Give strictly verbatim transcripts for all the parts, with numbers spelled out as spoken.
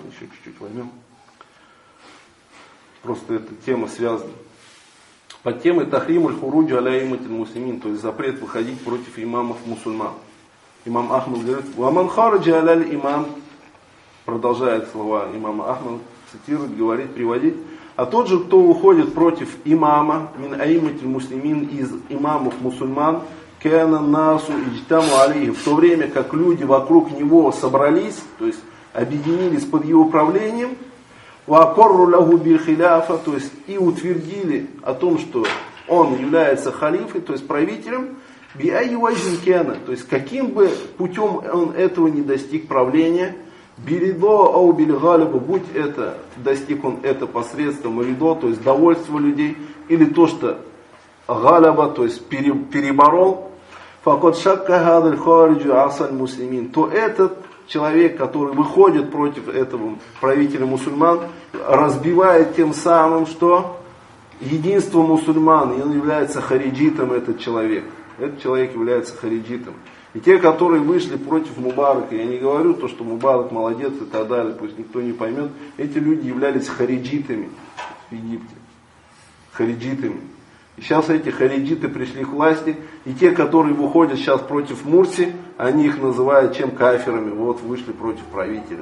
еще чуть-чуть возьмем. Просто эта тема связана. Под темой тахримуль хуруджи аля иматиль муслимин, то есть запрет выходить против имамов мусульман. Имам Ахмад говорит, ваман хараджа аляль имам, продолжает слова имама Ахмада, цитирует, говорит, приводит. А тот же, кто уходит против имама, мин аиматиль муслимин, из имамов мусульман, кэна насу иджтаму алейхи, в то время как люди вокруг него собрались, то есть объединились под его правлением, вакорру лаху биль хиляфа, то есть и утвердили о том, что он является халифой, то есть правителем, би айи ваджин кэна, то есть каким бы путем он этого не достиг правления, билидо ау биль галиба, будь это, достиг он это посредством ридо, то есть довольство людей, или то, что галаба, то есть переборол, факот шакка хадаль хариджу асаль муслимин, то этот человек, который выходит против этого правителя мусульман, разбивает тем самым, что единство мусульман, и он является хариджитом, этот человек. Этот человек является хариджитом. И те, которые вышли против Мубарака, я не говорю то, что Мубарак молодец и так далее, пусть никто не поймет, эти люди являлись хариджитами в Египте. Хариджитами. И сейчас эти хариджиты пришли к власти, и те, которые выходят сейчас против Мурси, они их называют чем кафирами, вот вышли против правителя.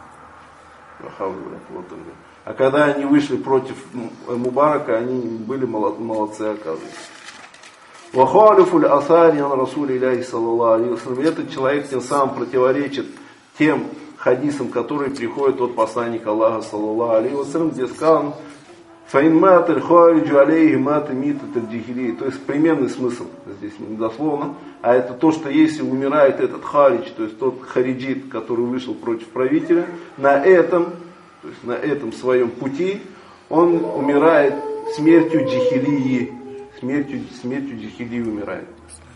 А когда они вышли против Мубарака, они были молодцы, оказывается. Вахалифуль асари ан расули иляхи саллаллаху алейхи ва саллям. Этот человек тем самым противоречит тем хадисам, которые приходят от посланника Аллаха саллаллаху алейхи ва саллям, где сказано: фаин маталь хариджу алейхи мата митаталь джихили. То есть примерный смысл здесь не дословно, а это то, что если умирает этот харидж, то есть тот хариджит, который вышел против правителя, на этом, то есть на этом своем пути, он умирает смертью джихилии. Смертью, смертью джихилии умирает.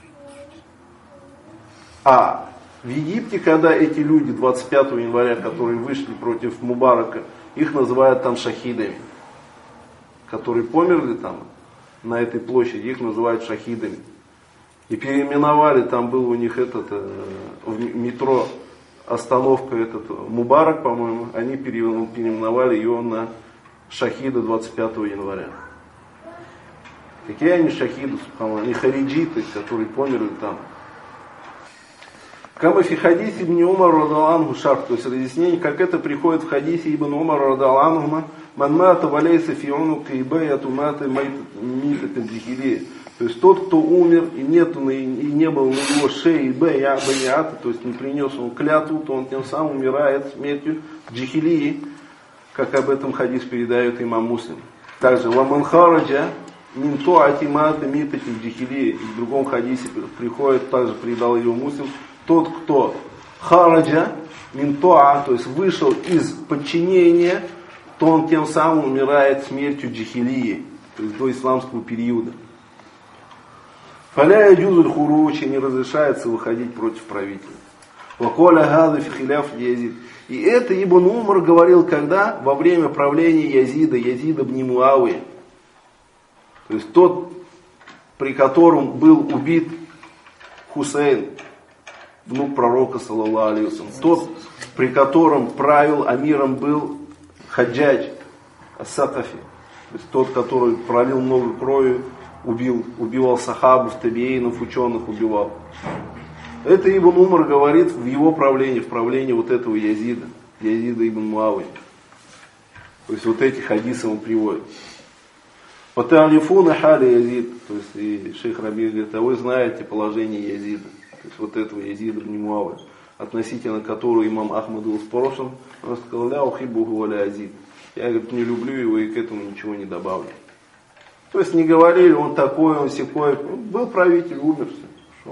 А в Египте, когда эти люди двадцать пятого января, которые вышли против Мубарака, их называют там шахидами. Которые померли там, на этой площади, их называют шахидами. И переименовали, там был у них этот, э, в метро остановка этот Мубарак, по-моему, они переименовали ее на шахида двадцать пятого января. Какие они шахиды, они хариджиты, которые померли там. Кама фи хадисе ибн Умар радаллаху шарх, то есть разъяснение, как это приходит в хадисе ибн Умар радаллаху, ман мата валяйса фи унука ибаяту мата мита джихилия. То есть тот, кто умер и нету и не было на его шеи баята, то есть не принес он клятву, то он тем самым умирает смертью джихилии, как об этом хадис передает имам Муслим. Также ваман хараджа минто атимата митати джихилии. В другом хадисе приходит, также передал его Муслим, тот, кто хараджа минтоа, то есть вышел из подчинения, то он тем самым умирает смертью джихилии, то есть до исламского периода. Фаля яджузуль хуруч, не разрешается выходить против правителя. Ваколя гады фи хиляф Язид. И это Ибн Умар говорил когда? Во время правления Язида, Язида ибн Муавия. То есть тот, при котором был убит Хусейн, внук пророка, саллаллаху алейхи ва саллям. Тот, при котором правил амиром был Хаджадж ас-Сакафи. То есть тот, который пролил много крови, убил, убивал сахабов, табиинов, ученых убивал. Это Ибн Умар говорит в его правлении, в правлении вот этого Язида, Язида ибн Муавии. То есть вот эти хадисы он приводит. Паталифуна хали Язид, то есть и шейх Раби говорит, а вы знаете положение Язида, то есть вот этого Язида ибн Муавии, относительно которого имам Ахмад был спрошен, он сказал: ля ухиббуху ва ля азид. Я, говорит, не люблю его и к этому ничего не добавлю. То есть не говорили, он такой, он сякой, был правитель, умер, все.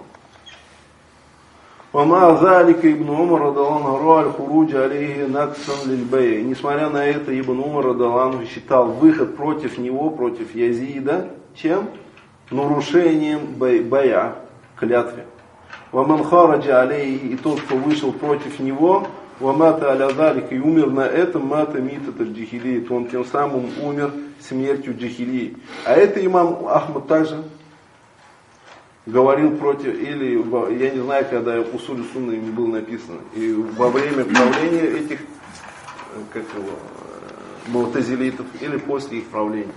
Вама залика ибн Умар радаллаху аль хуруджа алейхи наксан лиль бай. Несмотря на это, Ибн Умар радаллаху считал выход против него, против Язида, чем? Нарушением бая, клятвы. Ваман хараджа алейхи, и тот, кто вышел против него, вамата аля залика, и умер на этом, мата митата джихилии, то он тем самым умер смертью джихилии. А это имам Ахмад также говорил против, или я не знаю, когда Усуль Сунна им было написано, и во время правления этих как его, му'тазилитов, или после их правления.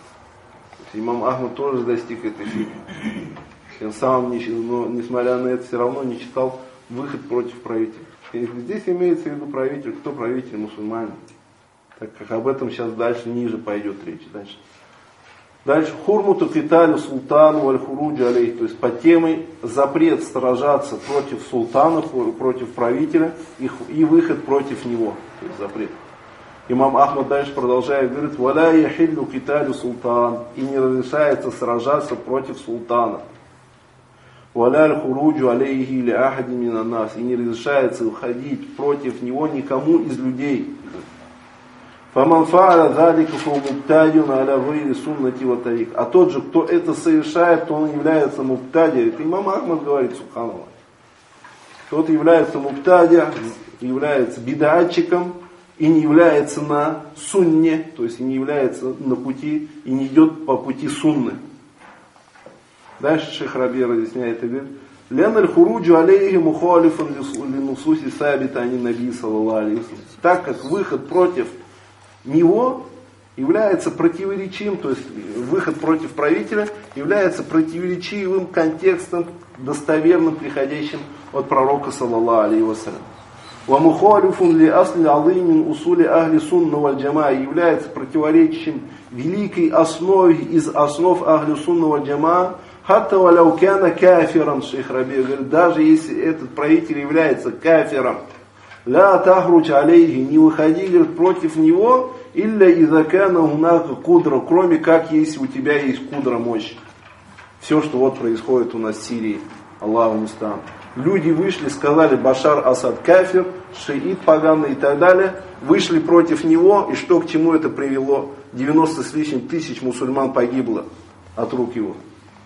Имам Ахмад тоже достиг этой фигни. Он сам, но, несмотря на это, все равно не читал выход против правителя. И здесь имеется в виду правитель, кто правитель? Мусульмане. Так как об этом сейчас дальше, ниже пойдет речь. Дальше. Дальше. Хурмуту киталю султану валь хуруджу алейх. То есть по темой запрет сражаться против султана, против правителя и, и выход против него. То есть запрет. Имам Ахмад дальше продолжает, говорит, валя яхиллю киталю султан. И не разрешается сражаться против султана. Валя хуруджу алейхи или ахади минаннас. И не разрешается уходить против него никому из людей. فَمَنْ فَعَلَ ذَلِكَ فَهُ عَلَى غَيْرِ سُنَّةِ وَطَرِيقٍ. А тот же, кто это совершает, то он является муптади. Это имам Ахмад говорит, субханаллах. Тот является муптади, является бидатчиком и не является на сунне, то есть не является на пути и не идет по пути сунны. Дальше шейх Раби разъясняет и говорит, لأن الخروج عليه مخالف لنصوص ثابتة عن النبي صلى الله عليه وسلم. Так как выход против него является противоречивым, то есть выход против правителя является противоречивым контекстом, достоверным, приходящим от пророка саллаллаху алейхи вассалям. وَمُخَالِفٌ لِأَصْلِ عَظِيمٍ أُصُولِ أَهْلِ سُنَّةِ وَالْجَمَاعَةِ является противоречащим великой основе из основ Ахли Сунна валь Джамаа, حتى ولو كان كافرا, шейх Раби говорит, даже если этот правитель является кафиром, لا تخرج عليه, не выходи, говорит, против него, илля иза кана гунака кудра, кроме как если у тебя есть кудра, мощь. Все, что вот происходит у нас в Сирии, Аллаху мустаан. Люди вышли, сказали, Башар Асад кафир, шиит поганый и так далее, вышли против него, и что к чему это привело? девяносто с лишним тысяч мусульман погибло от рук его.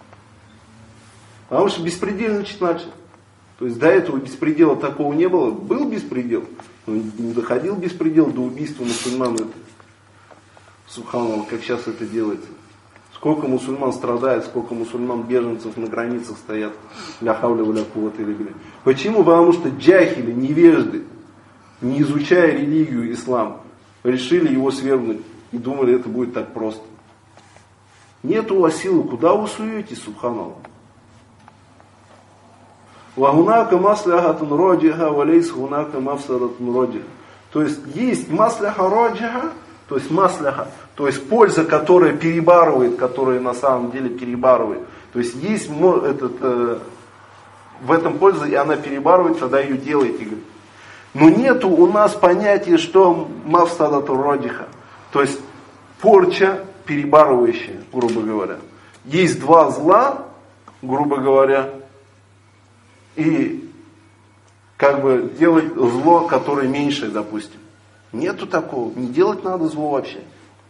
Потому что беспредельно начали. То есть до этого беспредела такого не было. Был беспредел, но не доходил беспредел до убийства мусульман. Это, субханаллах, как сейчас это делается. Сколько мусульман страдает, сколько мусульман беженцев на границах стоят. Ля хавля ва ля куввата илля билля. Почему? Потому что джахили, невежды, не изучая религию ислам, решили его свергнуть и думали, это будет так просто. Нет у вас силы, куда вы суетесь, субханаллах? Вагунака масляхатун роджиха, валейс гунака мафсаратун роджиха. То есть есть масляха роджиха, то есть масляха, то есть польза, которая перебарывает, которая на самом деле перебарывает. То есть есть этот, э, в этом польза, и она перебарывает, тогда ее делайте. Но нету у нас понятия, что мафсаратун роджиха, то есть порча перебарывающая, грубо говоря. Есть два зла, грубо говоря, и как бы делать зло, которое меньшее, допустим. Нету такого. Не делать надо зло вообще.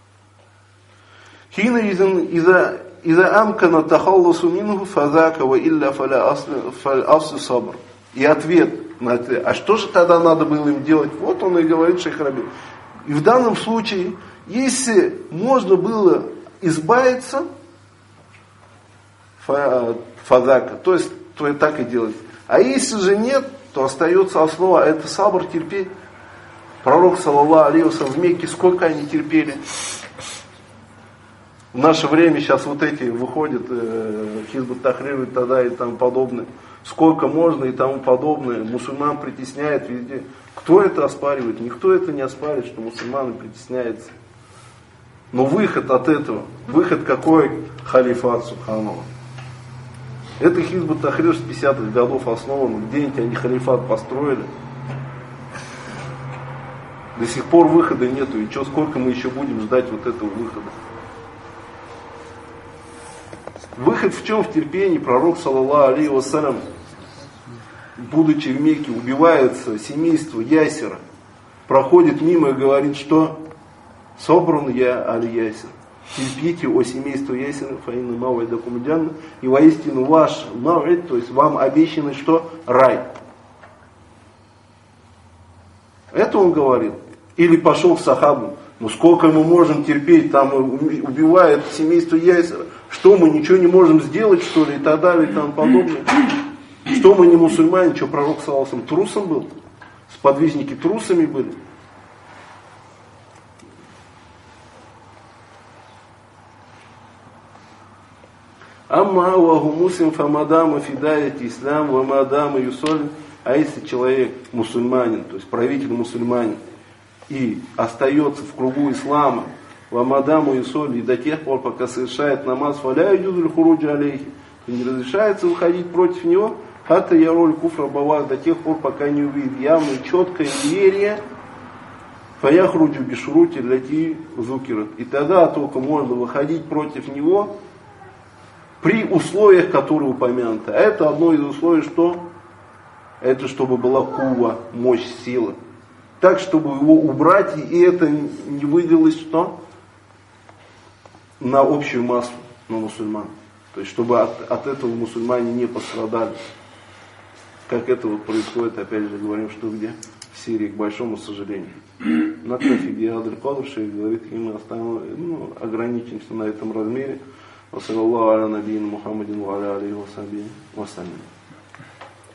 Хина из-за амкана тахалласу минху фазака ва илля фаля асл сабр. И ответ на это. А что же тогда надо было им делать? Вот он и говорит шейх Раби. И в данном случае, если можно было избавиться, фазака, то есть то и так и делать. А если же нет, то остается основа, это сабр, терпеть. Пророк, саллаллаху алейхи вассалям, в Мекке сколько они терпели. В наше время сейчас вот эти выходят, э, Хизб ат-Тахрир и тогда и тому подобное. Сколько можно и тому подобное. Мусульман притесняет везде. Кто это оспаривает? Никто это не оспаривает, что мусульманы притесняются. Но выход от этого, выход какой? Халифат, субханаллах. Это Хизб ат-Тахрир с пятидесятых годов основан. Где-нибудь они халифат построили. До сих пор выхода нету. И что, сколько мы еще будем ждать вот этого выхода? Выход в чем? В терпении. Пророк, саллаллаху алейхи вассалям, будучи в Мекке, убивается семейство Ясера. Проходит мимо и говорит, что собран я аль-Ясер. Терпите, о семейство Ясера, фаинна мавайда кумудянна, и воистину ваш мавайд, то есть вам обещано что? Рай. Это он говорил. Или пошел к сахабу. Ну сколько мы можем терпеть, там убивают семейство Ясера. Что мы ничего не можем сделать, что ли, и так далее, и тому подобное. Что мы не мусульмане, что пророк саллаллаху алейхи ва саллям трусом был? Сподвижники трусами были. Амма ваху муслим фамадама фидает ислам вамадама юсоль. А если человек мусульманин, то есть правитель мусульманин, и остается в кругу ислама, вамадаму юсоль, и до тех пор, пока совершает намаз, фаля юдуль хуруджа алейхи, не разрешается выходить против него, хата яроль куфра бавах, до тех пор, пока не увидит явное, четкое неверие, фаяхруджу бишурути ляти зукират. И тогда только можно выходить против него при условиях, которые упомянуты. А это одно из условий, что? Это чтобы была кува, мощь, сила. Так, чтобы его убрать, и это не вылилось что? На общую массу, на мусульман. То есть, чтобы от, от этого мусульмане не пострадали. Как это вот происходит, опять же, говорим, что где? В Сирии, к большому сожалению. На Тафиге Адль-Кадр шейх говорит, и мы оставим, ну, ограничимся на этом размере. Ва саллаллаху аля набийина Мухаммадин ва аля алейхи ва сахбихи ва саллям.